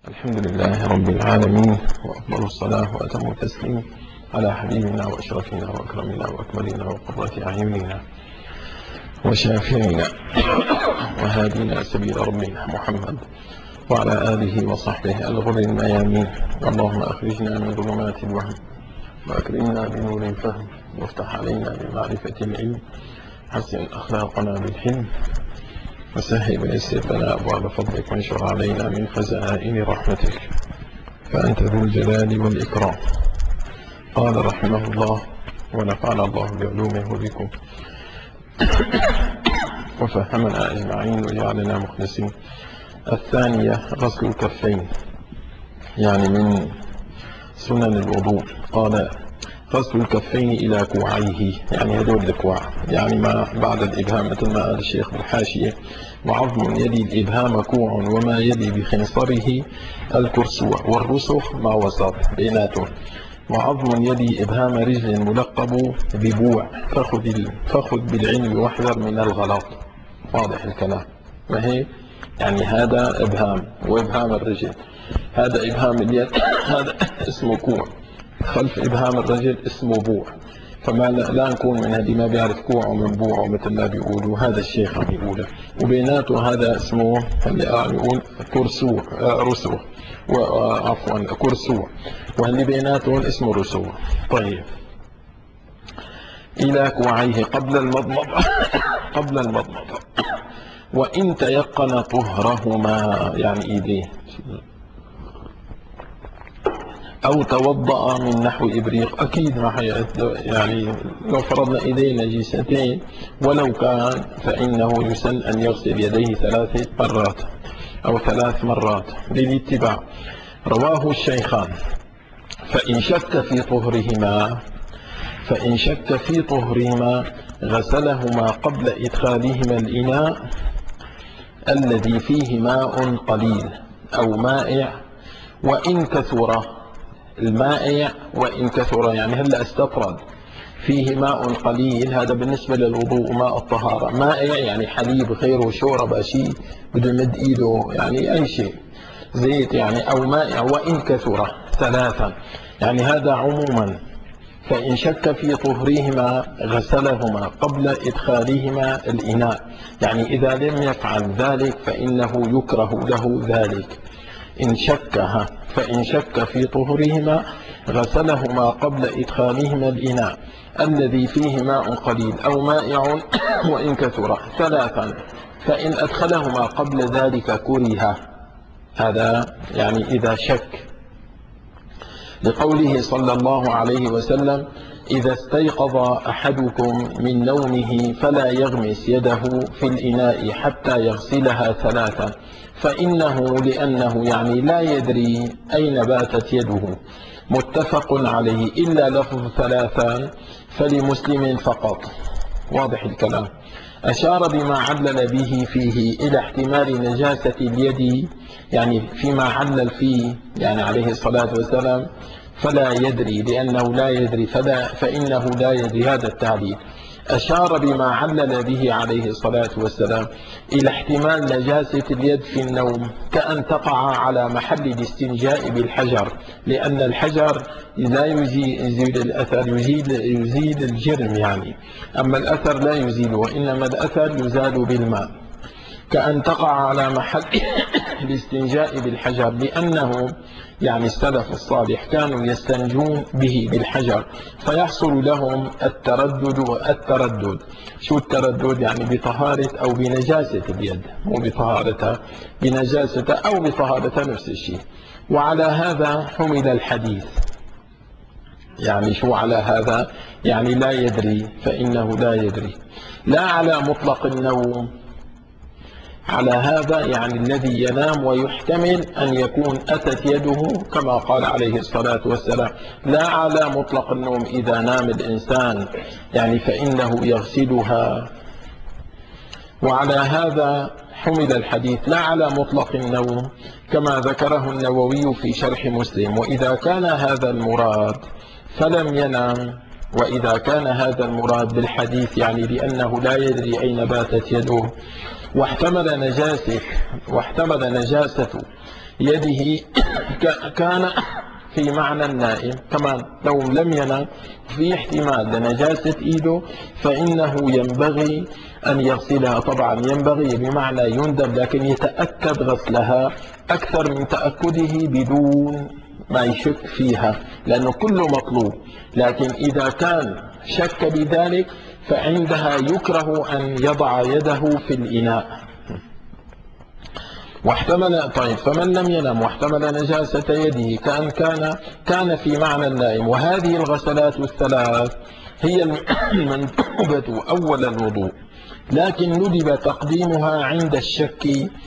الحمد لله رب العالمين، وأفضل الصلاة وأتم التسليم على حبيبنا وأشرفنا وأكرمنا وأكملنا وقرة أعيننا وشافعنا وهادينا سبيل ربنا محمد وعلى آله وصحبه الغر الميامين. اللهم أخرجنا من ظلمات الوهم وأكرمنا بنور الفهم وافتح علينا بمعرفة العلم، حسن أخلاقنا بالحلم وسهل ويسر لنا أبواب فضلك وانشر علينا من خزائن رحمتك فأنت ذو الجلال والإكرام. قال رحمه الله ونفعنا الله بعلومه بكم وفهمنا أجمعين وجعلنا مخلصين. الثانية غسل الكفين، يعني من سنن الوضوء. قال غسل الكفين إلى كوعيه، يعني هدول الكوع، يعني ما بعد الإبهام مثل ما قال الشيخ بالحاشية: وعظم يلي الإبهام كوع وما يلي بخنصره الكرسوع، والرسخ ما وسط بيناتهم. وعظم يلي إبهام رجل ملقب ببوع، فخذ بالعلم واحذر من الغلط. واضح الكلام؟ ما هي يعني هذا إبهام، وإبهام الرجل هذا إبهام اليد هذا اسمه كوع، خلف إبهام الرجل اسمه بوع. فما لا نكون من هذه ما بيعرف كوع ومن بوع ومثل ما بيقولوا هذا الشيخ عم بيقوله، وبيناته هذا اسمه اللي عم يقول كرسوع، رسوع، وعفوا كرسوع، واللي بيناتهم اسمه رسوع. طيب، إلى كوعيه قبل المضمضة قبل المضمضة، وإن تيقن طهرهما، يعني إيديه، أو توضأ من نحو إبريق. أكيد ما يعني لو فرضنا إيدينا نجستين ولو كان، فإنه يسن أن يغسل يديه 3 مرات أو 3 مرات للاتباع. رواه الشيخان. فإن شك في طهرهما غسلهما قبل إدخالهما الإناء الذي فيه ماء قليل أو مائع، وإن كثر المائع، وإن كثر يعني هلا استطرد فيه ماء قليل، هذا بالنسبة للوضوء ماء الطهارة. مائع يعني حليب، غيره شوربة، شيء بده يمد إيده، يعني أي شيء، زيت يعني، أو مائع. وإن كثر 3، يعني هذا عموما. فإن شك في طهرهما غسلهما قبل إدخالهما الإناء، يعني إذا لم يفعل ذلك فإنه يكره له ذلك. فإن شك في طهرهما غسلهما قبل إدخالهما الإناء الذي فيه ماء قليل أو مائع، وإن كثر 3. فإن أدخلهما قبل ذلك كره، هذا يعني إذا شك، لقوله صلى الله عليه وسلم: إذا استيقظ أحدكم من نومه فلا يغمس يده في الإناء حتى يغسلها 3، لأنه يعني لا يدري أين باتت يده. متفق عليه، إلا لفظ 3 فلمسلم فقط. واضح الكلام؟ أشار بما علل به فيه إلى احتمال نجاسة اليد، يعني فيما علل فيه يعني عليه الصلاة والسلام فلا يدري، لأنه لا يدري فإنه لا يدري، هذا التعليل. أشار بما علل به عليه الصلاة والسلام إلى احتمال نجاسة اليد في النوم، كأن تقع على محل الاستنجاء بالحجر، لأن الحجر لا يزيل الأثر، يزيل الجرم يعني، أما الأثر لا يزيل، وإنما الأثر يزال بالماء. كأن تقع على محل الاستنجاء بالحجر، لأنه يعني السلف الصالح كانوا يستنجون به بالحجر فيحصل لهم التردد. شو التردد؟ يعني بطهارة أو بنجاسة اليد، مو بطهارتها، بنجاستها أو بطهارتها، نفس الشيء. وعلى هذا حمل الحديث. يعني شو على هذا؟ يعني لا يدري، فإنه لا يدري، لا على مطلق النوم. على هذا يعني الذي ينام ويحتمل أن يكون أتت يده كما قال عليه الصلاة والسلام، لا على مطلق النوم. إذا نام الإنسان يعني فإنه يغسلها. وعلى هذا حمل الحديث، لا على مطلق النوم، كما ذكره النووي في شرح مسلم. وإذا كان هذا المراد فلم ينام. وإذا كان هذا المراد بالحديث يعني لأنه لا يدري أين باتت يده، واحتمل نجاسة يده كان في معنى النائم كمان، لو لم ينام في احتمال لنجاسة إيده فإنه ينبغي أن يغسلها. طبعا ينبغي بمعنى يندب، لكن يتأكد غسلها أكثر من تأكده بدون ما يشك فيها، لأنه كله مطلوب. لكن إذا كان شك بذلك فعندها يكره أن يضع يده في الإناء. طيب فمن لم ينم واحتمل نجاسة يده كان في معنى النائم. وهذه الغسلات الثلاث هي المندوبة أول الوضوء، لكن ندب تقديمها عند الشك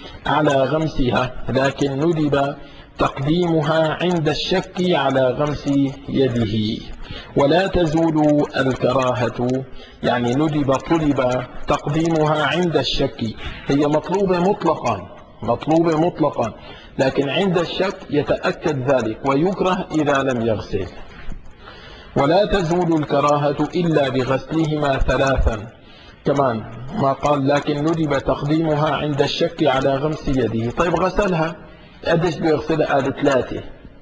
على غمس يده. ولا تزول الكراهة، يعني ندب طلب تقديمها عند الشك، هي مطلوبة مطلقا، لكن عند الشك يتأكد ذلك ويكره إذا لم يغسل. ولا تزول الكراهة إلا بغسلهما ثلاثا، كمان ما قال لكن ندب تقديمها عند الشك على غمس يده. طيب غسلها قديش بيغسلها؟ قالوا 3.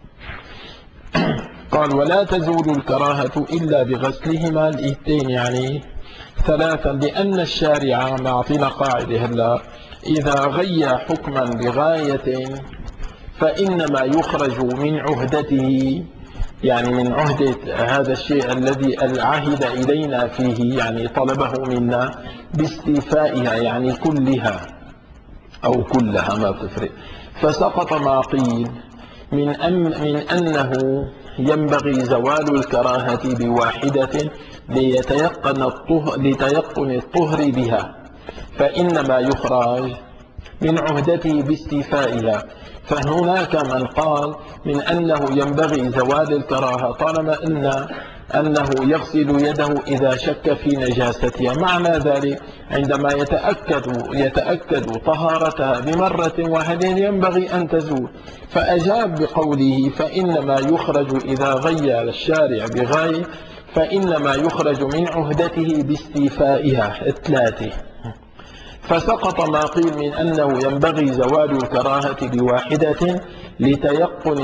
قال ولا تزول الكراهة إلا بغسلهما الإيدين، يعني 3، لأن الشارع ما أعطينا قاعدة هلا إذا غيى حكما بغاية فإنما يخرج من عهدته، يعني من عهدة هذا الشيء الذي عهد إلينا فيه، يعني طلبه منا باستيفائها، يعني كلها أو كلها ما بتفرق. فسقط ما قيل من أنه ينبغي زوال الكراهة بواحدة ليتيقن الطهر بها، فإنما يخرج من عهدته باستيفائها. فهناك من قال من أنه ينبغي زوال الكراهة طالما أنه يغسل يده إذا شك في نجاستها. معنى ذلك عندما يتأكد طهارتها بمرة واحدة ينبغي أن تزول. فأجاب بقوله فإنما يخرج إذا غير الشارع بغاية فإنما يخرج من عهدته باستيفائها 3. فسقط ما قيل من أنه ينبغي زوال الكراهة بواحدة لتيقن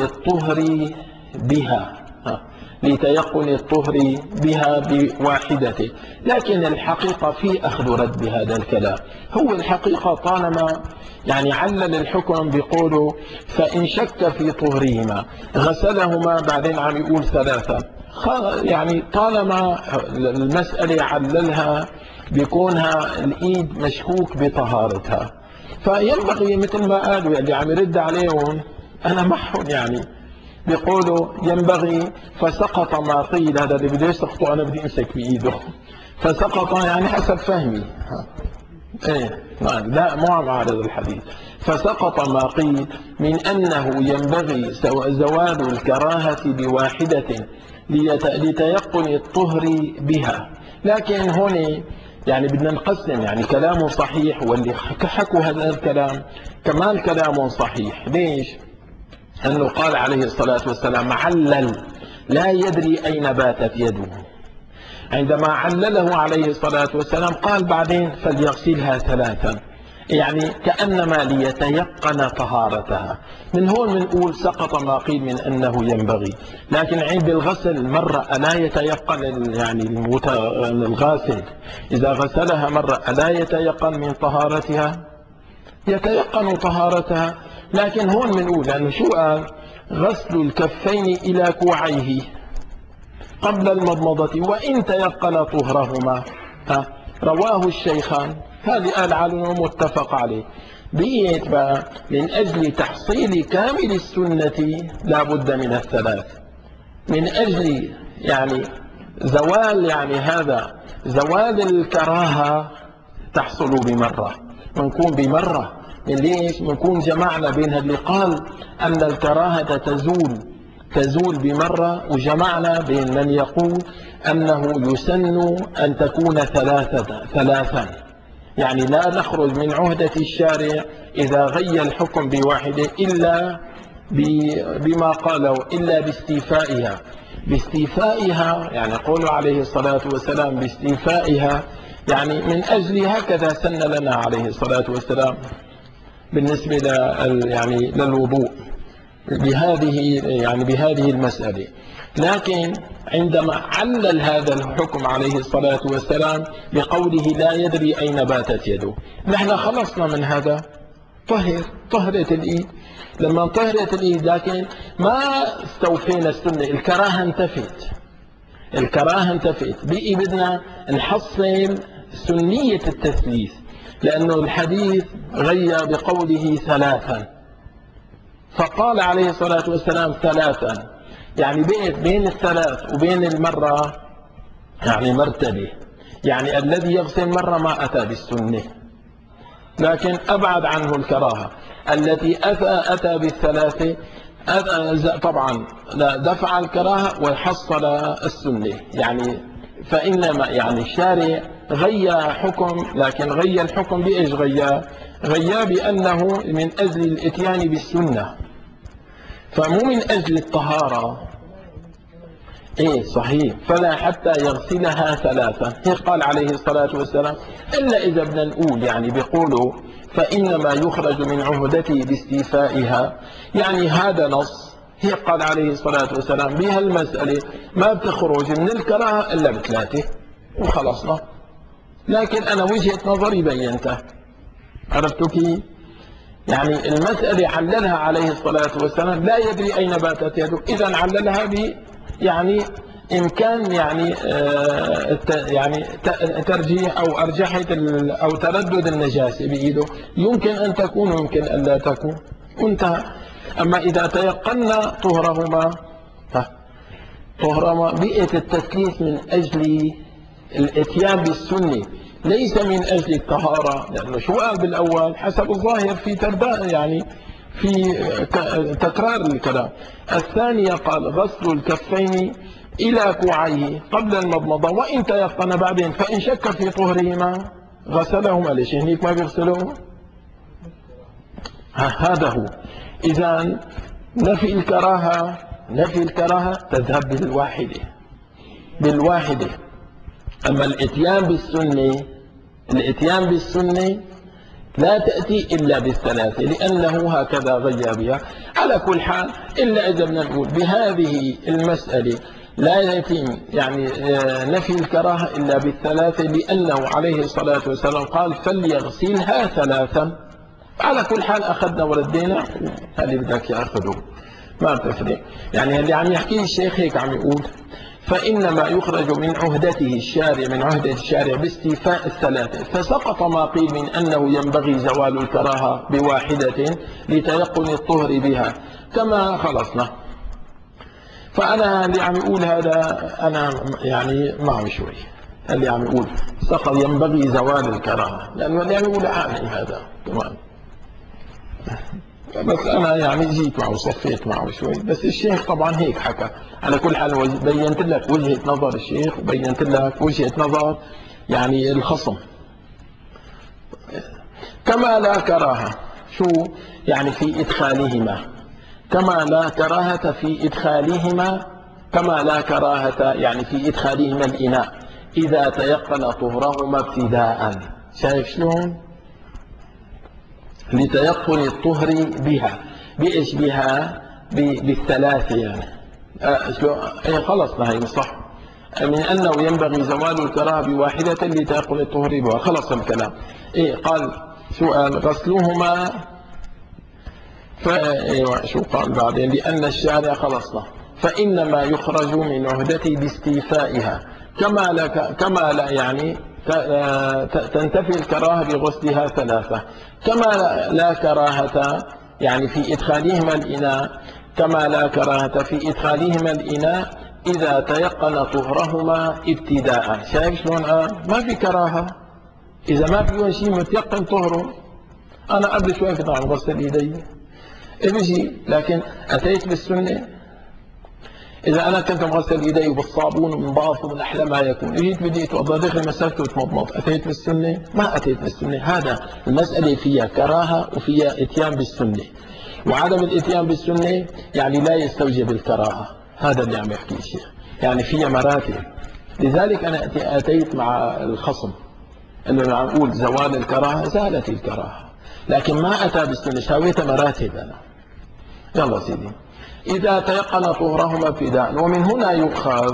الطهر بها بواحدة. لكن الحقيقة في أخذ رد بهذا الكلام. هو الحقيقة طالما يعني علل الحكم بقوله فإن شك في طهرهما غسلهما، بعدين عم يقول 3، يعني طالما المسألة عللها بيكونها الإيد مشكوك بطهارتها، فينبغي مثل ما قالوا اللي عم يرد عليهم أنا معهم، يعني بيقولوا ينبغي فسقط ما قيل. هذا اللي بده يسقطه أنا بدي أمسك بإيده، فسقط يعني حسب فهمي. لا مو عم أعرض الحديث. فسقط ما قيل من أنه ينبغي زوال الكراهة بواحدة لتيقن الطهر بها. لكن هون يعني بدنا نقسم، يعني كلامه صحيح، واللي حكوا هذا الكلام كمان كلامه صحيح. ليش؟ أنه قال عليه الصلاة والسلام علل لا يدري أين باتت يده. عندما علله عليه الصلاة والسلام قال بعدين فليغسلها 3، يعني كأنما ليتيقن طهارتها. من هون بنقول سقط ما قيل من أنه ينبغي. لكن عند الغسل مرة ألا يتيقن، يعني الغاسل إذا غسلها مرة ألا يتيقن من طهارتها؟ يتيقن طهارتها. لكن هون بنقول لأنه شو قال؟ غسل الكفين إلى كوعيه قبل المضمضة وإن تيقن طهرهما. رواه الشيخان، هذه قال عنه متفق عليه. بيت بقى من أجل تحصيل كامل السنة لا بد من 3، من أجل يعني زوال الكراهة تحصل بمرة، ونكون بمرة. من ليش؟ نكون جمعنا بين اللي قال أن الكراهة تزول بمرة، وجمعنا بين من يقول أنه يسن أن تكون 3، يعني لا نخرج من عهدة الشارع إذا غير الحكم بواحدة إلا بما قالوا إلا باستيفائها، يعني قوله عليه الصلاة والسلام باستيفائها، يعني من أجل هكذا سن لنا عليه الصلاة والسلام بالنسبة يعني للوضوء. بهذه المسألة. لكن عندما علل هذا الحكم عليه الصلاة والسلام بقوله لا يدري أين باتت يده، نحن خلصنا من هذا، طهرت الإيد. لما طهرت الإيد لكن ما استوفينا السنة، الكراهة انتفت بقي بدنا نحصل سنية التثليث، لأنه الحديث غير بقوله ثلاثا، فقال عليه الصلاة والسلام ثلاثا، يعني بين الثلاث وبين المرة يعني مرتبة، يعني الذي يغسل مرة ما أتى بالسنة، لكن أبعد عنه الكراهة. التي أتى بالثلاثة طبعا لا دفع الكراهة وحصل السنة، يعني فإنما يعني الشارع غير حكم، لكن غير الحكم بإيش غير بأنه من أجل الإتيان بالسنة، فمو من أجل الطهارة. صحيح، فلا حتى يغسلها ثلاثة، هيك قال عليه الصلاة والسلام. إلا إذا بدنا نقول يعني بيقولوا فإنما يخرج من عهدته باستيفائها، يعني هذا نص، هيك قال عليه الصلاة والسلام بهالمسألة ما بتخرج من الكراهة إلا بثلاثة وخلصنا. لكن أنا وجهة نظري بينتها، عرفتوا كيف؟ يعني المسألة عللها عليه الصلاة والسلام لا يدري أين باتت يده، إذا عللها يعني إمكان يعني ترجيح أو أرجحة أو تردد النجاسة بإيده، يمكن أن تكون ويمكن أن لا تكون، انتهى. أما إذا تيقنا طهرهما بيئة التثليث من أجل الإتيان بالسنة، ليس من أجل الطهارة، لأنه شو قال بالأول حسب الظاهر في ترداء يعني في تكرار الكلام. الثانية قال غسل الكفين إلى كوعيه قبل المضمضة، وإن تيقن بعدين فإن شك في طهرهما غسلهما. ليش هنيك ما بيغسلوه؟ هذا هو. إذا نفي الكراهة تذهب بالواحدة. أما الإتيان بالسنة لا تأتي إلا بالثلاثة، لأنه هكذا غير بها. على كل حال، إلا إذا بدنا نقول بهذه المسألة لا يتم يعني نفي الكراهة إلا بالثلاثة، لأنه عليه الصلاة والسلام قال فليغسلها ثلاثا. على كل حال أخذنا وردينا، اللي بدك يأخذه ما بتفرق. يعني اللي عم يحكيه الشيخ هيك عم يقول فإنما يخرج من عهدته الشارع، من عهدة الشارع باستيفاء الثلاثة، فسقط ما قيل من أنه ينبغي زوال الكراهة بواحدة لتيقن الطهر بها كما خلصنا. فأنا اللي عم يقول هذا أنا يعني معه شوي، اللي عم يقول سقط ينبغي زوال الكراهة، لأنه اللي عم يقول عالم هذا كمان، بس أنا يعني جيت معه وصفيت معه شوي. بس الشيخ طبعا هيك حكى. على كل حال بينت لك وجهة نظر الشيخ، وبينت لك وجهة نظر يعني الخصم. كما لا كراهة شو يعني في إدخالهما، كما لا كراهة في إدخالهما، كما لا كراهة يعني في إدخالهما الإناء إذا تيقن طهرهما ابتداء. شايف شلون؟ لتيقن الطهر بها، بإيش بها؟ بالثلاث يعني. خلص هي صح، من أنه ينبغي زوال الكراهة بواحدة لتيقن الطهر بها، خلص الكلام. قال سؤال غسلهما شو قال بعدين؟ لأن الشارع خلصنا فإنما يخرج من عهدته باستيفائها كما لا يعني تنتفي الكراهة بغسلها ثلاثة، كما لا كراهة يعني في إدخالهما الإناء، كما لا كراهة في إدخالهما الإناء إذا تيقن طهرهما ابتداء. شايف شلون؟ ما في كراهة إذا ما في شيء متيقن طهره. أنا قبل شوي كنت عم غسل إيدي بيجي، لكن أتيت بالسنة. إذا أنا كنت مغسل إيدي بالصابون ومن ضعف ومن أحلى ما يكون، إجيت بدي أتوضأ داخل مسافة وتمضمض، أتيت بالسنة؟ ما أتيت بالسنة. هذا المسألة فيها كراهة وفيها إتيان بالسنة، وعدم الإتيان بالسنة يعني لا يستوجب الكراهة. هذا اللي عم يحكي الشيخ، يعني فيها مراتب. لذلك أنا أتيت مع الخصم إنه عم أقول زوال الكراهة، زالت الكراهة، لكن ما أتى بالسنة، ساويتها مراتب أنا. يلا سيدي. إذا تيقن طهرهما ابتداء. ومن هنا يؤخذ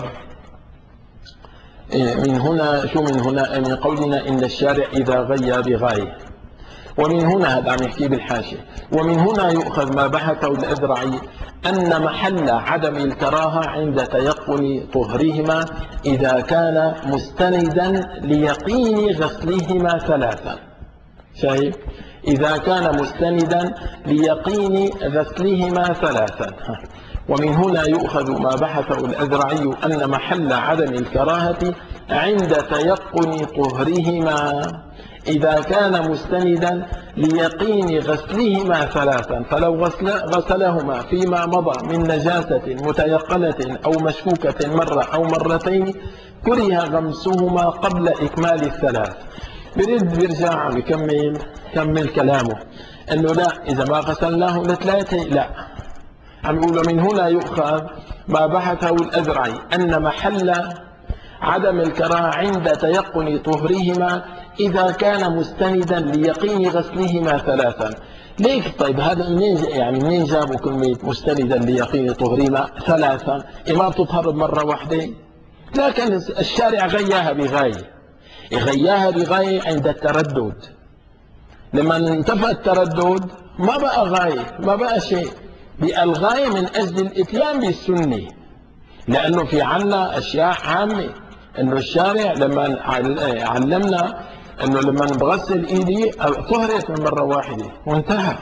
من هنا شو من هنا من قولنا إن الشارع إذا غيى بغاية. ومن هنا هذا عم يحكي بالحاشية. ومن هنا يؤخذ ما بحثه الأذرعي أن محل عدم الكراهة عند تيقن طهرهما إذا كان مستندا ليقين غسلهما ثلاثا. شايف؟ إذا كان مستندا ليقين غسلهما ثلاثا. ومن هنا يؤخذ ما بحثه الأذرعي أن محل عدم الكراهة عند تيقن طهرهما إذا كان مستندا ليقين غسلهما ثلاثا. فلو غسلهما فيما مضى من نجاسة متيقنة أو مشكوكة مرة أو مرتين كره غمسهما قبل إكمال الثلاث. بيرجع بيكمل كلامه أنه لا، إذا ما غسلناه لثلاثة لا. عم يقول من هنا يؤخذ ما بحثه الأذرعي أن محل عدم الكراهة عند تيقن طهرهما إذا كان مستندا ليقين غسلهما ثلاثا. ليش طيب هذا منين جابوا كلمة مستندا ليقين طهرهما ثلاثا؟ ما بتطهر بمرة واحدة؟ لكن الشارع غياها بغاية. غياها بغاية عند التردد. لما انتفى التردد ما بقى غاية، ما بقى شيء. بالغاية من أجل الإتيان بالسنة، لأنه في عنا أشياء عامة. أنه الشارع لما علمنا أنه لما بغسل إيدي طهرت من مرة واحدة وانتهى.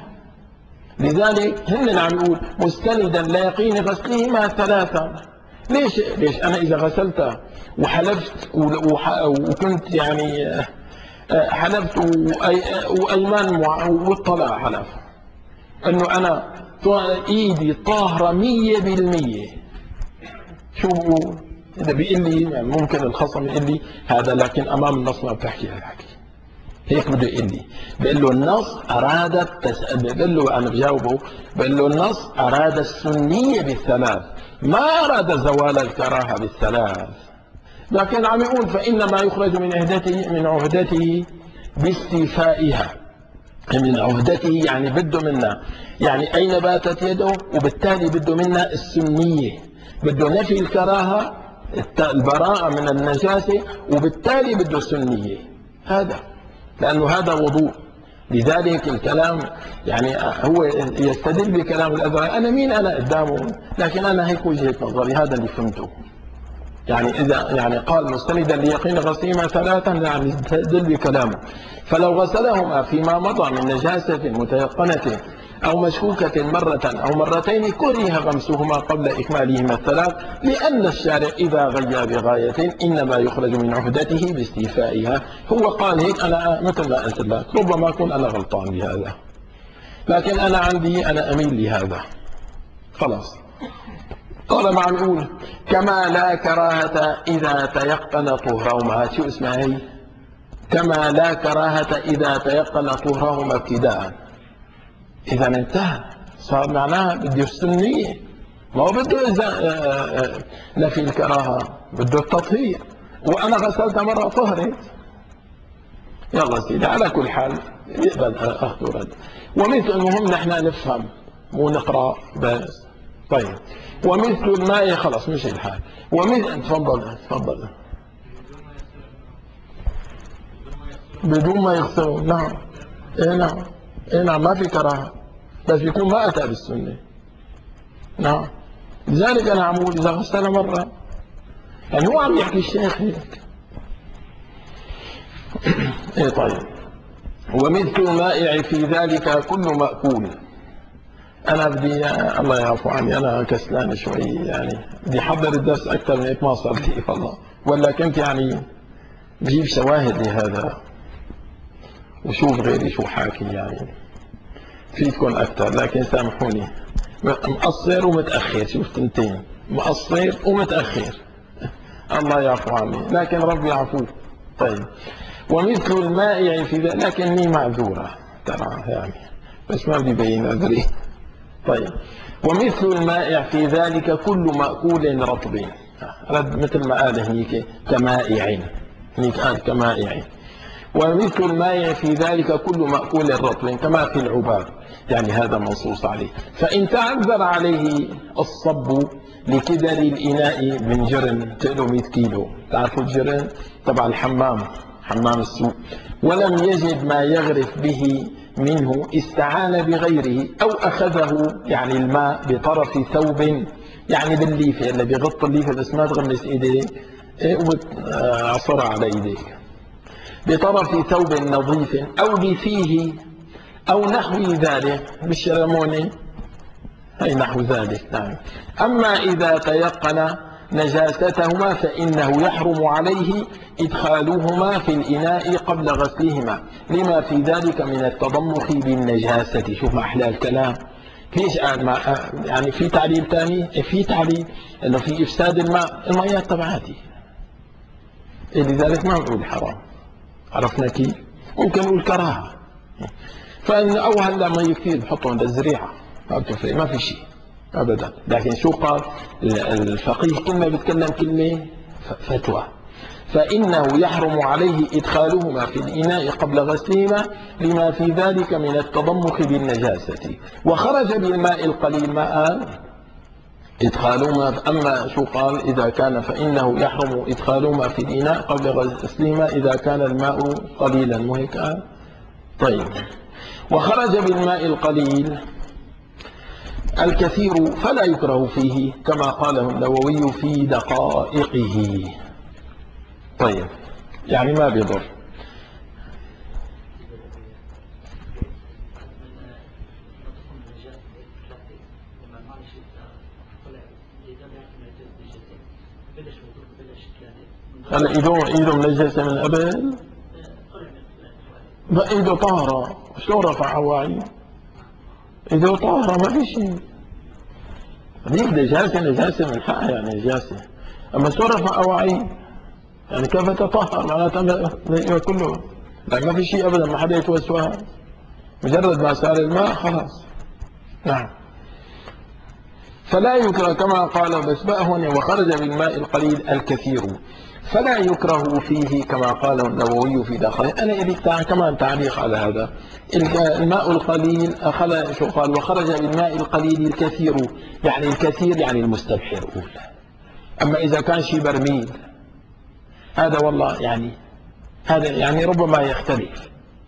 لذلك هن عم يقول مستندا ليقين غسلهما ثلاثا. ليش أنا إذا غسلتها وحلفت وكنت يعني حلفت وأيمان والطلاع حلف أنه أنا إيدي طاهرة 100%، شو بقول؟ إذا بيقول لي يعني ممكن الخصم يقول لي هذا، لكن أمام النص ما بتحكي هالحكي. هيك بده يقول لي، بقول له النص أراد بقول له أنا بجاوبه بقول له النص أراد السنية بالثلاث، ما أراد زوال الكراهة بالثلاث. لكن عم يقول فإنما يخرج من عهدته باستيفائها. من عهدته يعني بده منا يعني أين باتت يده، وبالتالي بده منا السنية، بده نفي الكراهة البراءة من النجاسة، وبالتالي بده سنية. هذا لأنه هذا وضوء. لذلك الكلام يعني هو يستدل بكلام الأذرعي. أنا مين أنا قدامه، لكن أنا هيك وجهة نظري، هذا اللي فهمته. يعني إذا يعني قال مستندا ليقين غسلهما ثلاثا يعني يستدل بكلامه. فلو غسلهما فيما مضى من نجاسة متيقنة أو مشكوكة مرة أو مرتين كره غمسهما قبل إكمالهما الثلاث، لأن الشارع إذا غيا بغاية إنما يخرج من عهدته باستيفائها. هو قال هيك، أنا مثل ما قلت لك ربما أكون أنا غلطان بهذا، لكن أنا عندي أنا أميل لهذا خلاص. قال مع نقول كما لا كراهة إذا تيقن طهرهما. شو اسمها هي؟ كما لا كراهة إذا تيقن طهرهما ابتداء. إذا انتهى صار معناها بده السنية، ما هو بده إذا نفي الكراهة، بده التطهير. وأنا غسلتها مرة طهرت. يلا سيدي، على كل حال يقبل أخذ ورد. ومثل المهم نحن نفهم مو نقرأ بس. طيب ومثل الماء خلاص مش الحال. ومثل تفضل بدون ما يغسلون. نعم نعم ما في كراهة، بس يكون ما أتى بالسنة. نعم لذلك أنا عم أقول إذا غسل مرة، يعني هو عم يحكي الشيخ هيك. طيب ومثل المائع في ذلك كل مأكول. أنا بدي الله يعفو عني، أنا كسلان شوي، يعني بدي أحضر الدرس أكثر من هيك ما صار لي والله، ولا كنت يعني بجيب شواهد لهذا وشوف غيري شو حاكي، يعني فيكم أكثر، لكن سامحوني مقصر ومتأخر. شوف تنتين مقصر ومتأخر، الله يعفو عني، لكن ربي يعفو. طيب ومثل المائع في ذلك، لكني معذورة ترى يعني، بس ما بدي بين عذري. طيب ومثل المائع في ذلك كل مأكول رطب. رد مثل ما قال هنيك كمائع، هنيك قال كمائع. ومثل الماء في ذلك كل مأكول رطب كما في العباب، يعني هذا منصوص عليه. فإن تعذر عليه الصب لكدر الإناء من جرن تقله 100 كيلو، تعرفوا الجرن تبع الحمام، حمام السوق، ولم يجد ما يغرف به منه استعان بغيره أو أخذه، يعني الماء بطرف ثوب، يعني بالليفة اللي بيغطي الليفة بس ما تغمس إيديه وعصرها على إيديك، بطرف ثوب نظيف أو بفيه أو نحو ذلك بالشرموني، أي نحو ذلك. نعم. أما إذا تيقن نجاستهما فإنه يحرم عليه إدخالهما في الإناء قبل غسلهما لما في ذلك من التضمخ بالنجاسة. شوف ما أحلى الكلام. ليش يعني في تعليل ثاني؟ في تعليل أنه في إفساد الماء، المياه تبعاتي، لذلك ما نقول حرام. عرفنا كيف؟ ممكن نقول كراهة، فإن أو هلا مي كثير بحطوا عند الزريعة ما بتفرق، ما في شيء أبدا. لكن شو قال الفقيه؟ كلمة بتكلم كلمة فتوى. فإنه يحرم عليه إدخالهما في الإناء قبل غسلهما لما في ذلك من التضمخ بالنجاسة. وخرج بالماء القليل، ما قال إدخالهما. أما شو قال؟ إذا كان فإنه يحرم إدخالهما في الإناء قبل غسلهما إذا كان الماء قليلا، مو هيك قال؟ طيب. وخرج بالماء القليل الكثير فلا يكره فيه كما قاله النووي في دقائقه. طيب، يعني ما بيضر. هلا ايده منجسه من قبل، ايده طاهره، شلون رفع اواعي؟ ايده طاهره ما في شيء. هذيك نجاسه من حقها، يعني نجاسه. اما شلون رفع اواعي؟ يعني كيف تطهر؟ معناتها كله ما في شيء ابدا، ما حدا يتوسوها، مجرد ما سال الماء خلاص. نعم. فلا يكره كما قال، بس بقى هون وخرج بالماء القليل الكثير فلا يكره فيه كما قاله النووي في دقائق. أنا أريد كمان تعليق على هذا. الماء القليل شو قال؟ وخرج بالماء القليل الكثير، يعني الكثير يعني المستبحر أولى. أما إذا كان شيء برميل هذا والله يعني هذا يعني ربما يختلف،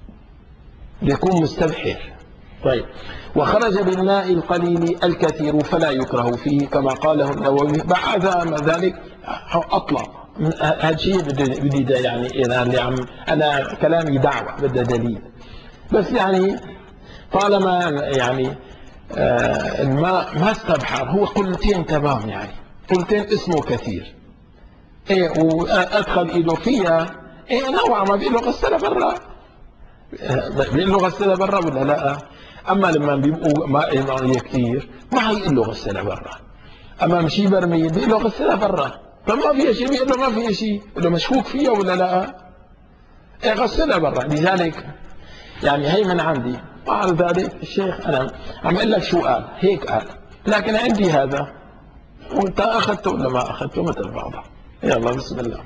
يكون مستبحر. طيب. وخرج بالماء القليل الكثير فلا يكره فيه كما قاله النووي. بعد ذلك أطلق هذا شيء بدي يعني اللي أنا كلامي دعوة بدي دليل، بس يعني طالما يعني الماء ما استبحر، هو قلتين تمام، يعني قلتين اسمه كثير، إيه، وأدخل إيده فيها، إيه نوعا ما بيقول له غسلها برا، بيقول له غسلها برا ولا لا؟ أما لما بيبقوا ماء كثير ما هيقول له غسلها برا. أما مشي برميل بيقول له غسلها برا، طب ما فيها شيء، بيقول له ما فيها شيء، بيقول له مشكوك فيها ولا لا؟ إيه غسلها برا. لذلك يعني هي من عندي. بعد ذلك الشيخ أنا عم أقول لك شو قال، هيك قال، لكن عندي هذا وأنت أخذته ولا ما أخذته مثل بعضها. يلا بسم الله.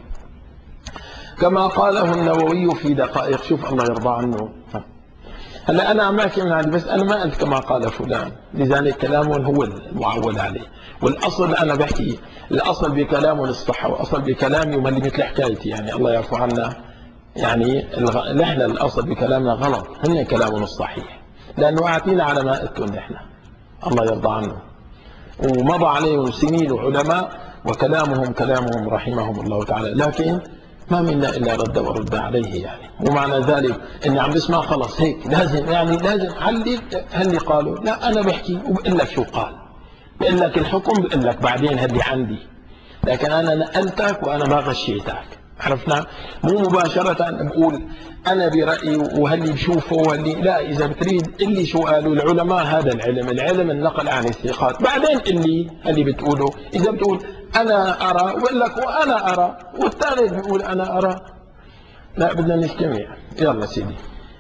كما قاله النووي في دقائق. شوف الله يرضى عنه. هلا أنا عم أحكي من عندي، بس أنا ما قلت كما قال فلان، لذلك كلامه هو المعول عليه. والأصل أنا بحكي الأصل بكلامه الصحة، وأصل بكلامي وما اللي مثل حكايتي، يعني الله يعفو عنا. يعني نحن الأصل بكلامنا غلط، هن كلامنا الصحيح، لأنه أعطينا على ما قلتوا نحن، الله يرضى عنه. ومضى عليهم سنين وعلماء وكلامهم رحمهم الله تعالى، لكن ما منا إلا رد ورد عليه. يعني ومعنى ذلك إني عم بسمع خلص هيك لازم، يعني لازم هل قالوا لا، أنا بحكي وبقول لك شو قال، بقول لك الحكم، بقول لك بعدين هدي عندي، لكن أنا نقلتك وأنا ما غشيتك. عرفنا؟ مو مباشرة بقول أنا برأيي وهلي بشوفه وهلي لا. إذا بتريد اللي شو قالوا العلماء، هذا العلم النقل عن الثقات، بعدين اللي بتقوله. إذا بتقول أنا أرى وبقول لك وأنا أرى، والثالث بيقول أنا أرى، لا بدنا نجتمع. يلا سيدي.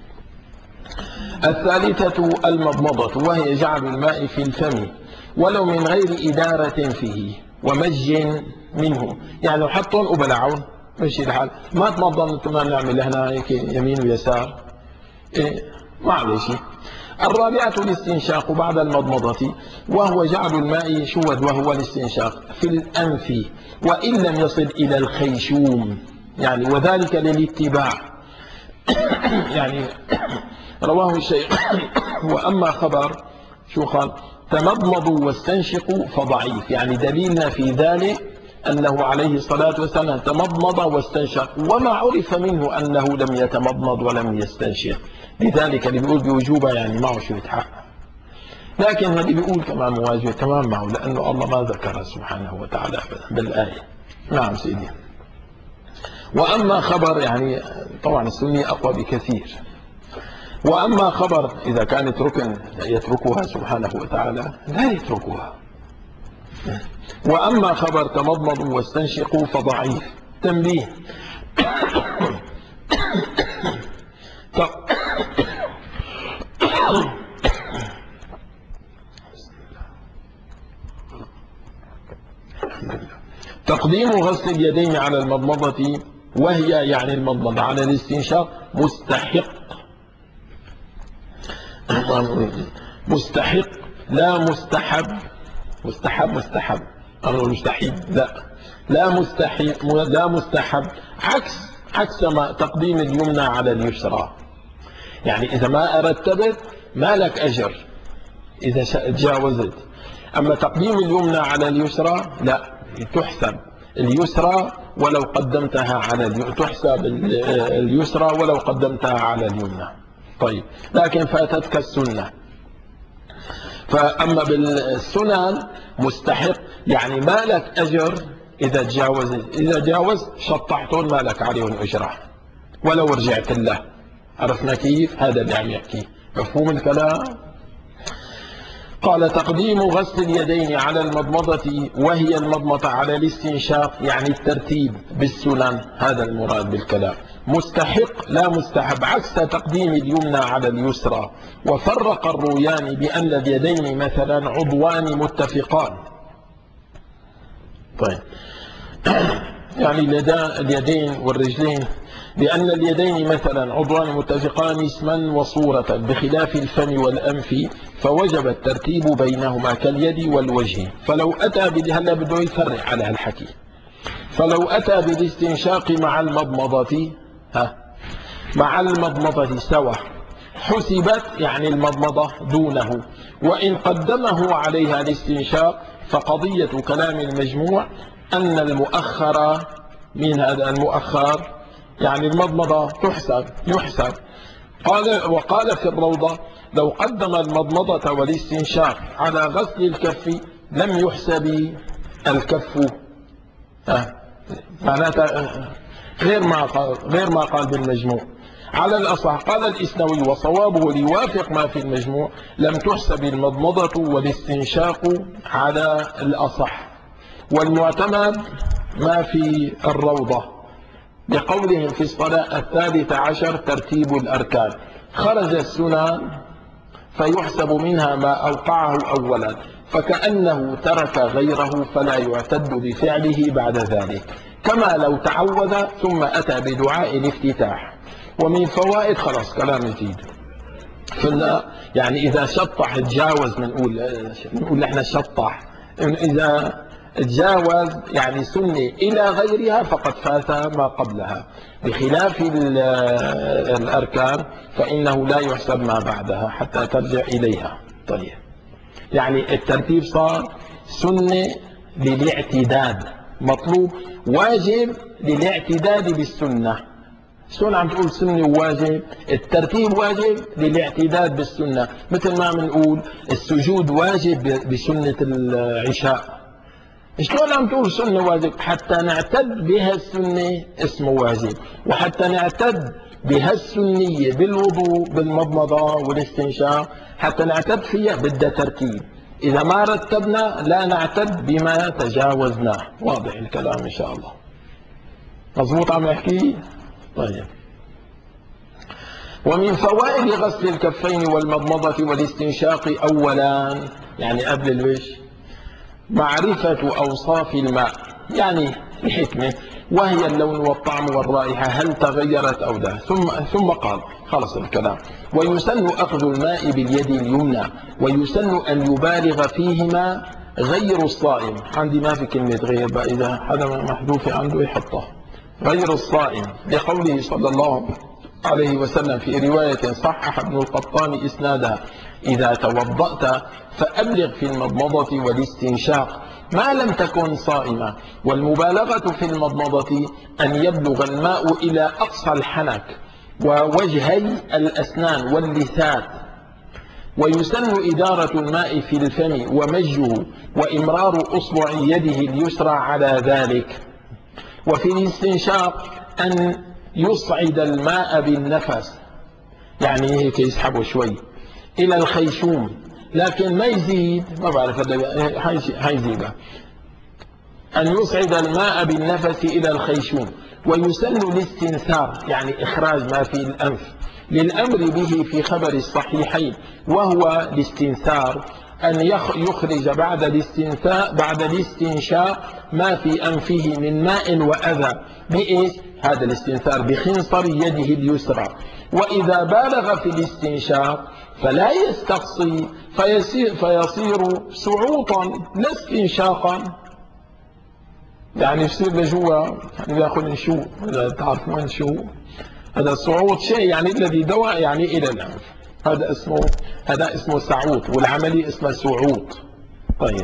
الثالثة المضمضة، وهي جعل الماء في الفم ولو من غير إدارة فيه ومج منه، يعني حطهم وبلعون ماشي الحال، ما تمضمض ما نعمل هنا هيك يمين ويسار، إيه معلش. الرابعة الاستنشاق بعد المضمضة، وهو جعل الماء شود، وهو الاستنشاق في الأنف وإن لم يصل إلى الخيشوم، يعني وذلك للاتباع. يعني رواه الشيخ. وأما خبر شو قال تمضمضوا واستنشقوا فضعيف، يعني دليلنا في ذلك أنه عليه الصلاة والسلام تمضمض واستنشق، وما عرف منه أنه لم يتمضمض ولم يستنشق، لذلك اللي بيقول بوجوبه يعني معه شو يتحقق. لكن اللي بيقول كمان مواجهة تمام معه، لأنه الله ما ذكر سبحانه وتعالى بالآية. نعم سيدي. وأما خبر يعني طبعا السني أقوى بكثير. وأما خبر إذا كانت ركن يتركها سبحانه وتعالى لا يتركها. وأما خبر تمضمضوا واستنشقوا فضعيف. تنبيه. تقديم غسل اليدين على المضمضة، وهي يعني المضمضة على الاستنشاق مستحق، مستحق لا مستحب. مستحب أمر مستحيل، لا مستحب، عكس ما تقديم اليمنى على اليسرى. يعني إذا ما أردت ما لك أجر إذا تجاوزت. أما تقديم اليمنى على اليسرى لا، تحسب اليسرى ولو قدمتها على تحسب اليسرى ولو قدمتها على اليمنى. طيب، لكن فاتتك السنة. فأما بالسنن مستحق، يعني ما لك أجر إذا جاوزت شطحتون ما لك عليهم أجرة ولو رجعت له. عرفنا كيف؟ هذا اللي عم يحكي. مفهوم الكلام؟ قال تقديم غسل اليدين على المضمضة، وهي المضمضة على الاستنشاق، يعني الترتيب بالسنن، هذا المراد بالكلام. مستحق لا مستحب، عكس تقديم اليمنى على اليسرى. وفرق الرويان بأن اليدين مثلا عضوان متفقان. طيب يعني اليدين والرجلين، بأن اليدين مثلا عضوان متفقان اسما وصورة، بخلاف الفم والأنف، فوجب الترتيب بينهما كاليد والوجه. فلو أتى هلا بده يفرع على هالحكي. فلو أتى بالاستنشاق مع المضمضة، مع المضمضة سوا، حسبت يعني المضمضة دونه، وإن قدمه عليها الاستنشاق، فقضية كلام المجموع أن المؤخر من هذا المؤخر يعني المضمضة يحسب. وقال في الروضة لو قدم المضمضة والاستنشاق على غسل الكف لم يحسب الكف. معناتها غير ما قال بالمجموع. على الأصح قال الإسنوي وصوابه ليوافق ما في المجموع لم تحسب المضمضة والاستنشاق على الأصح، والمعتمد ما في الروضة بقولهم في الصلاة 13 ترتيب الأركان. خرج السنن فيحسب منها ما أوقعه أولا، فكأنه ترك غيره فلا يعتد بفعله بعد ذلك، كما لو تعوذ ثم أتى بدعاء الافتتاح. ومن فوائد خلاص كلام جديد. يعني إذا شطح تجاوز بنقول نحن شطح، إذا تجاوز يعني سنة إلى غيرها فقد فات ما قبلها، بخلاف الأركان فإنه لا يحسب ما بعدها حتى ترجع إليها. طيب، يعني الترتيب صار سنة للاعتداد، مطلوب واجب للاعتداد بالسنة. شلون عم تقول سنة وواجب؟ الترتيب واجب للاعتداد بالسنة، مثل ما بنقول السجود واجب بسنة العشاء. شلون عم تقول سنة واجب؟ حتى نعتد بها السنة اسمه واجب، وحتى نعتد بها السنية بالوضوء بالمضمضة والاستنشاق حتى نعتد فيها بدها ترتيب. إذا ما رتبنا لا نعتد بما تجاوزناه. واضح الكلام إن شاء الله؟ مضبوط عم يحكي؟ طيب. ومن فوائد غسل الكفين والمضمضة والاستنشاق أولا، يعني قبل الوجه، معرفة أوصاف الماء، يعني بحكمة وهي اللون والطعم والرائحة هل تغيرت أو لا. ثم قال خلص الكلام: ويسن أخذ الماء باليد اليمنى، ويسن أن يبالغ فيهما غير الصائم. عندي ما في كلمة غير بقى، إذا حدا محذوفة عنده يحطها غير الصائم، لقوله صلى الله عليه وسلم في رواية صحح ابن القطان إسنادها: إذا توضأت فأبلغ في المضمضة والاستنشاق ما لم تكن صائمة. والمبالغة في المضمضة أن يبلغ الماء إلى أقصى الحنك ووجهي الأسنان واللثات. ويسن إدارة الماء في الفم ومجه وإمرار أصبع يده اليسرى على ذلك. وفي الاستنشاق أن يصعد الماء بالنفس، يعني هيك يسحبه شوي إلى الخيشوم، لكن ما يزيد، ما بعرف هيزيدها، أن يصعد الماء بالنفس إلى الخيشوم. ويسن الاستنثار، يعني إخراج ما في الأنف، للأمر به في خبر الصحيحين، وهو الاستنثار أن يخرج بعد الاستنشاق ما في أنفه من ماء وأذى. بإيش هذا الاستنثار؟ بخنصر يده اليسرى. وإذا بالغ في الاستنشاق فلا يستقصي فيصير سعوطا لا استنشاقا، يعني يصير لجوا، يعني ياخذ نشوء، إذا تعرف وين نشوء، هذا صعود شيء يعني الذي دواء يعني إلى الأنف، هذا اسمه سعوط، والعملي اسمه سعوط. طيب،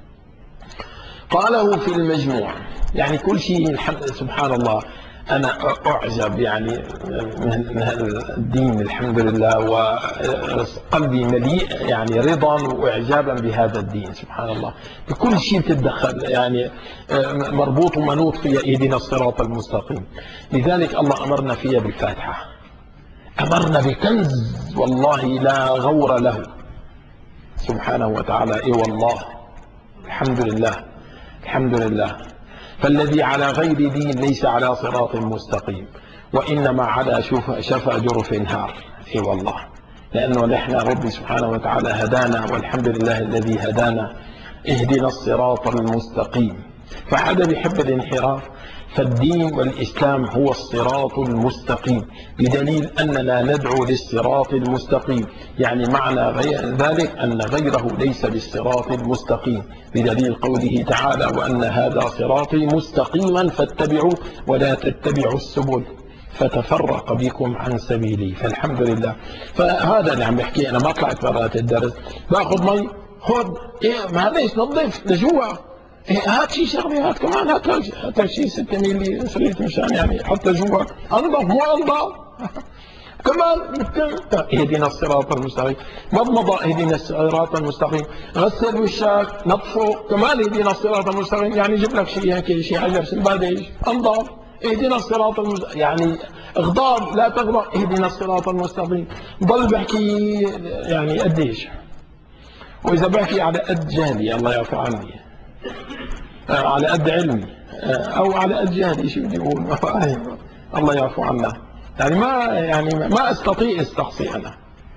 قاله في المجموع. يعني كل شيء سبحان الله، أنا أعجب يعني من الدين الحمد لله، وقلبي مليء يعني رضا وإعجابا بهذا الدين سبحان الله. بكل شيء تتدخل يعني مربوط ومنوط في اهدنا الصراط المستقيم. لذلك الله أمرنا فيها بالفاتحة، أمرنا بكنز والله لا غور له سبحانه وتعالى. إيه والله الحمد لله الحمد لله. فالذي على غير دين ليس على صراط مستقيم، وإنما على شفا جرف نهار. إي والله، لأنه نحن ربي سبحانه وتعالى هدانا، والحمد لله الذي هدانا. اهدنا الصراط المستقيم. فحدا بيحب الانحراف، فالدين والإسلام هو الصراط المستقيم، بدليل أننا ندعو للصراط المستقيم. يعني معنى ذلك أن غيره ليس بالصراط المستقيم، بدليل قوله تعالى: وأن هذا صراطي مستقيما فاتبعوا ولا تتبعوا السبل فتفرق بكم عن سبيلي. فالحمد لله. فهذا اللي عم بحكي أنا، ما طلعت برات الدرس باخذ مي، خذ إيه ما ليش نظف لجوا، هات شيء شغله، هات كمان، هات شيء 6 ملي سريت مشان يعني حتى جوا انظف مو انظف كمان. اهدنا الصراط المستقيم. مضمضة اهدنا الصراط المستقيم. غسل وشك نظفه كمان اهدنا الصراط المستقيم. يعني جيب لك شيء هيك شيء حجر سنبادج انظف اهدنا الصراط المستقيم. يعني اغضاب لا تغضب اهدنا الصراط المستقيم. ضل بحكي يعني قديش، واذا بحكي على قد جهلي الله يعفو عني، على قد علمي او على قد جهلي، شو بدي اقول الله يعفو عنا. يعني ما استطيع استقصي انا.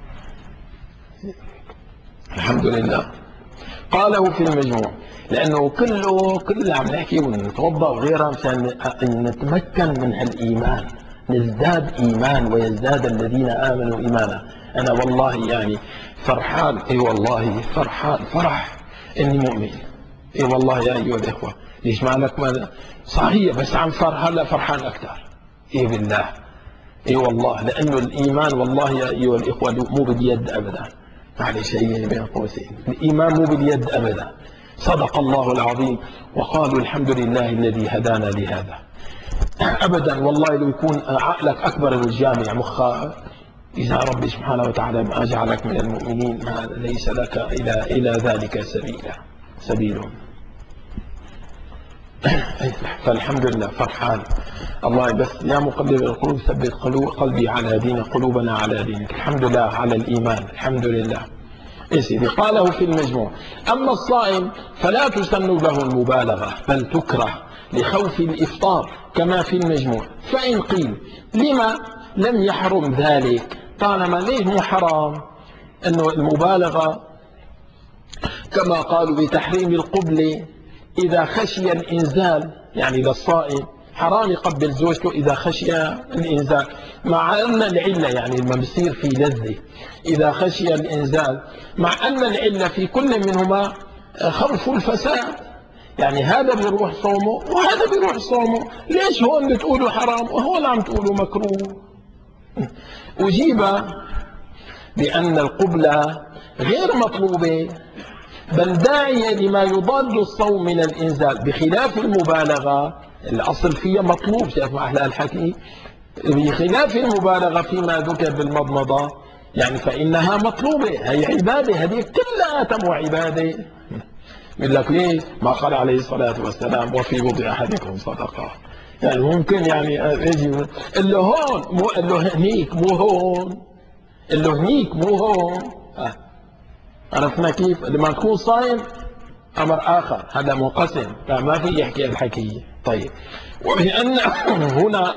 الحمد لله. قاله في المجموع، لانه كله عم نحكي ونتوضا وغيرها مشان نتمكن من هالايمان، نزداد ايمان ويزداد الذين امنوا ايمانا. انا والله يعني فرحان، اي والله فرحان فرح اني مؤمن. اي والله يا ايها الاخوه، ليش مالك ما صحيح، بس عم هلا فرحان اكثر. اي بالله، اي والله، لانه الايمان والله يا ايها الاخوه مو باليد ابدا. معلش هي بين قوسين، الايمان مو باليد ابدا. صدق الله العظيم، وقالوا الحمد لله الذي هدانا لهذا. ابدا والله، لو يكون عقلك اكبر من الجامع مخها، إذا ربي سبحانه وتعالى ما جعلك من المؤمنين ليس لك إلى ذلك سبيل. فالحمد لله فرحان. الله بس يا مقلب القلوب ثبت قلبي على دين، قلوبنا على دينك. الحمد لله على الإيمان، الحمد لله. إيه سيدي، قاله في المجموع. أما الصائم فلا تسن له المبالغة، بل تكره لخوف الإفطار كما في المجموع. فإن قيل لما لم يحرم ذلك، طالما ليه مو حرام؟ أنه المبالغة كما قالوا بتحريم القبلة إذا خشي الإنزال، يعني للصائم حرام يقبل زوجته إذا خشي الإنزال، مع أن العلة يعني لما بصير في لذة إذا خشي الإنزال، مع أن العلة في كل منهما خوف الفساد. يعني هذا بيروح صومه وهذا بيروح صومه، ليش هون بتقولوا حرام وهون عم تقولوا مكروه؟ أجيب بأن القبلة غير مطلوبة بل داعية لما يضاد الصوم من الإنزال، بخلاف المبالغة الأصل فيها مطلوب. شايف ما أحلى الحكي؟ بخلاف المبالغة فيما ذكر بالمضمضة يعني فإنها مطلوبة، هي عبادة، هذه كلها تم عبادة. يقول لك ليه؟ ما قال عليه الصلاة والسلام وفي وضع أحدكم صدقة. يعني ممكن يعني يجي اللي هون مو اللي هنيك مو هون، اللي هنيك مو هون. عرفنا كيف؟ لما تكون صايم أمر آخر، هذا منقسم فما في يحكي الحكي. طيب، وبأن هنا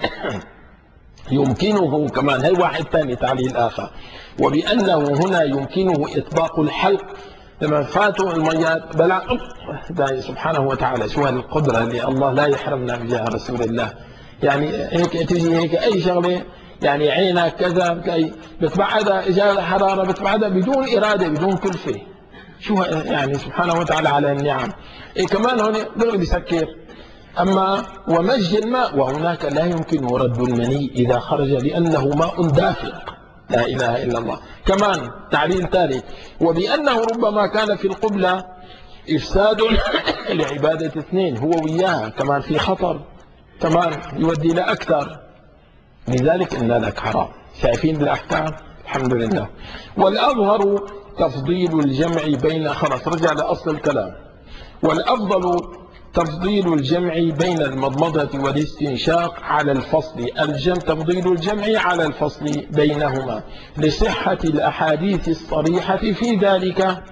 يمكنه كمان، هي واحد ثاني تعليل آخر، وبأنه هنا يمكنه إطباق الحلق لما فاتوا الميات بلع. سبحانه وتعالى، شو هالقدرة اللي الله لا يحرمنا بها رسول الله. يعني هيك تجي هيك أي شغلة، يعني عينك كذا بتبعدها، إجازة حرارة بتبعدها بدون إرادة بدون كلفة. شو يعني سبحانه وتعالى على النعم. إيه كمان هون دغري بيسكر. أما ومجه الماء، وهناك لا يمكن رد المني إذا خرج لأنه ماء دافق. لا إله إلا الله. كمان تعليل ثالث، وبأنه ربما كان في القبلة إفساد لعبادة اثنين هو وياها، كمان في خطر، كمان يودي لأكثر، لذلك إن لك حرام. شايفين بالأحكام؟ الحمد لله. والأظهر تفضيل الجمع بين، خلاص رجع لأصل الكلام، والأفضل تفضيل الجمع بين المضمضة والاستنشاق على الفصل، تفضيل الجمع على الفصل بينهما لصحة الأحاديث الصريحة في ذلك،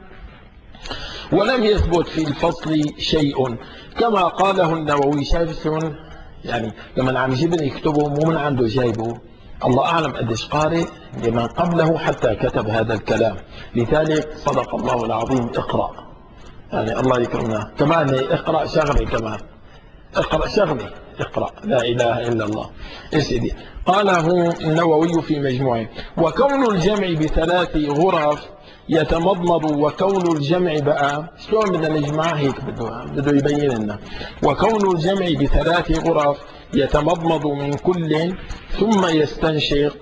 ولم يثبت في الفصل شيء كما قاله النووي. شايفون يعني لما عم يجيب يكتبه مو من عنده جايبه، الله أعلم قديش قارئ لمن قبله حتى كتب هذا الكلام. لذلك صدق الله العظيم. اقرأ، يعني الله يكرمنا كمان، اقرأ شغلي كمان، اقرأ شغلي، اقرأ لا إله إلا الله. يا سيدي، قاله النووي في مجموعه: وكون الجمع بثلاث غرف يتمضمض، وكون الجمع بقى شلون بدنا نجمعها هيك بده يبين لنا. وكون الجمع بثلاث غرف يتمضمض من كل ثم يستنشق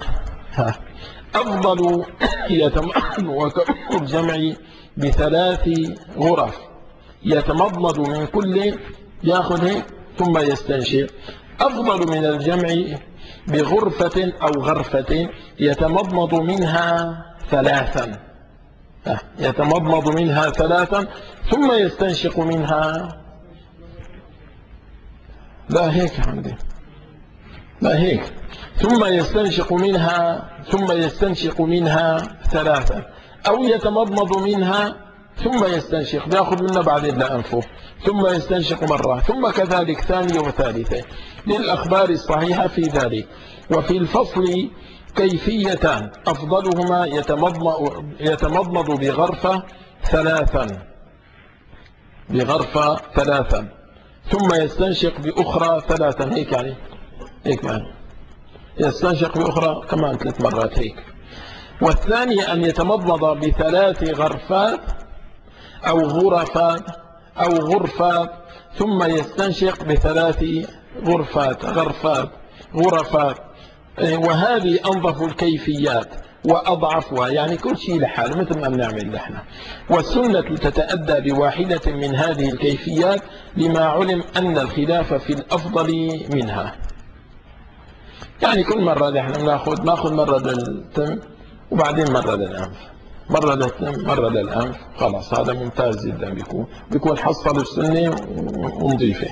أفضل. وكون الجمع بثلاث غرف يتمضمض من كل، ياخذ هيك ثم يستنشق، أفضل من الجمع بغرفة أو غرفة يتمضمض منها ثلاثا. يتمضمض منها ثلاثا ثم يستنشق منها. لا هيك عندي، لا هيك. ثم يستنشق منها ثلاثا، أو يتمضمض منها ثم يستنشق، يأخذ منها بعدين لأنفه ثم يستنشق مرة، ثم كذلك ثانية وثالثة، للأخبار الصحيحة في ذلك. وفي الفصل كيفيتان: أفضلهما يتمضمض بغرفة ثلاثا ثم يستنشق بأخرى ثلاثا، هيك يعني يستنشق بأخرى كمان 3 مرات هيك. والثاني أن يتمضمض بثلاث غرفات أو غرفات ثم يستنشق بثلاث غرفات. وهذه أنظف الكيفيات وأضعفها، يعني كل شيء لحاله مثل ما بنعمل نحن. والسنة تتأدى بواحدة من هذه الكيفيات لما علم أن الخلاف في الأفضل منها. يعني كل مرة نحن ناخذ مرة للتم وبعدين مرة للأنف، مرة للتم مرة للأنف، خلاص هذا ممتاز جدا، بيكون حصل السنة ونضيفه.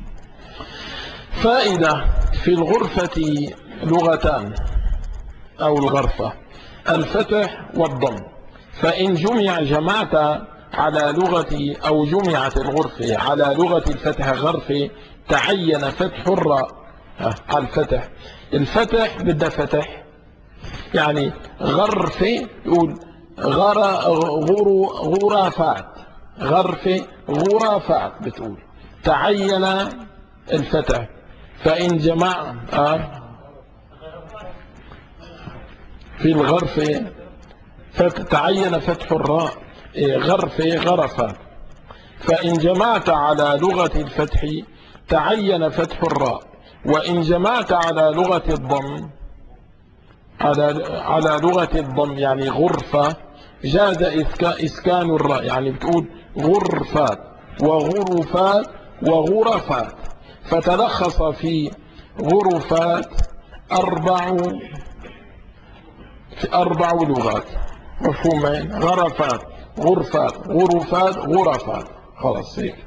فائدة: في الغرفة لغتان أو الغرفة: الفتح والضم، فإن جمعت على لغة، أو جمعت الغرفة على لغة الفتح غرفة، تعين فتح الراء على الفتح. الفتح بدها فتح، يعني غرفة يقول غرفات، غرفة غرفات بتقول، تعين الفتح. فإن جمع في الغرف فتعين فتح الراء، غرف غرفة. فإن جمعت على لغة الفتح تعين فتح الراء، وإن جمعت على لغة الضم على لغة الضم يعني غرفة جاز إسكان الراء، يعني بتقول غرفات وغرفات وغرفات، فتلخص في غرفات أربع لغات مفهومين: غرفات غرفات غرفات غرفات. خلاص هيك.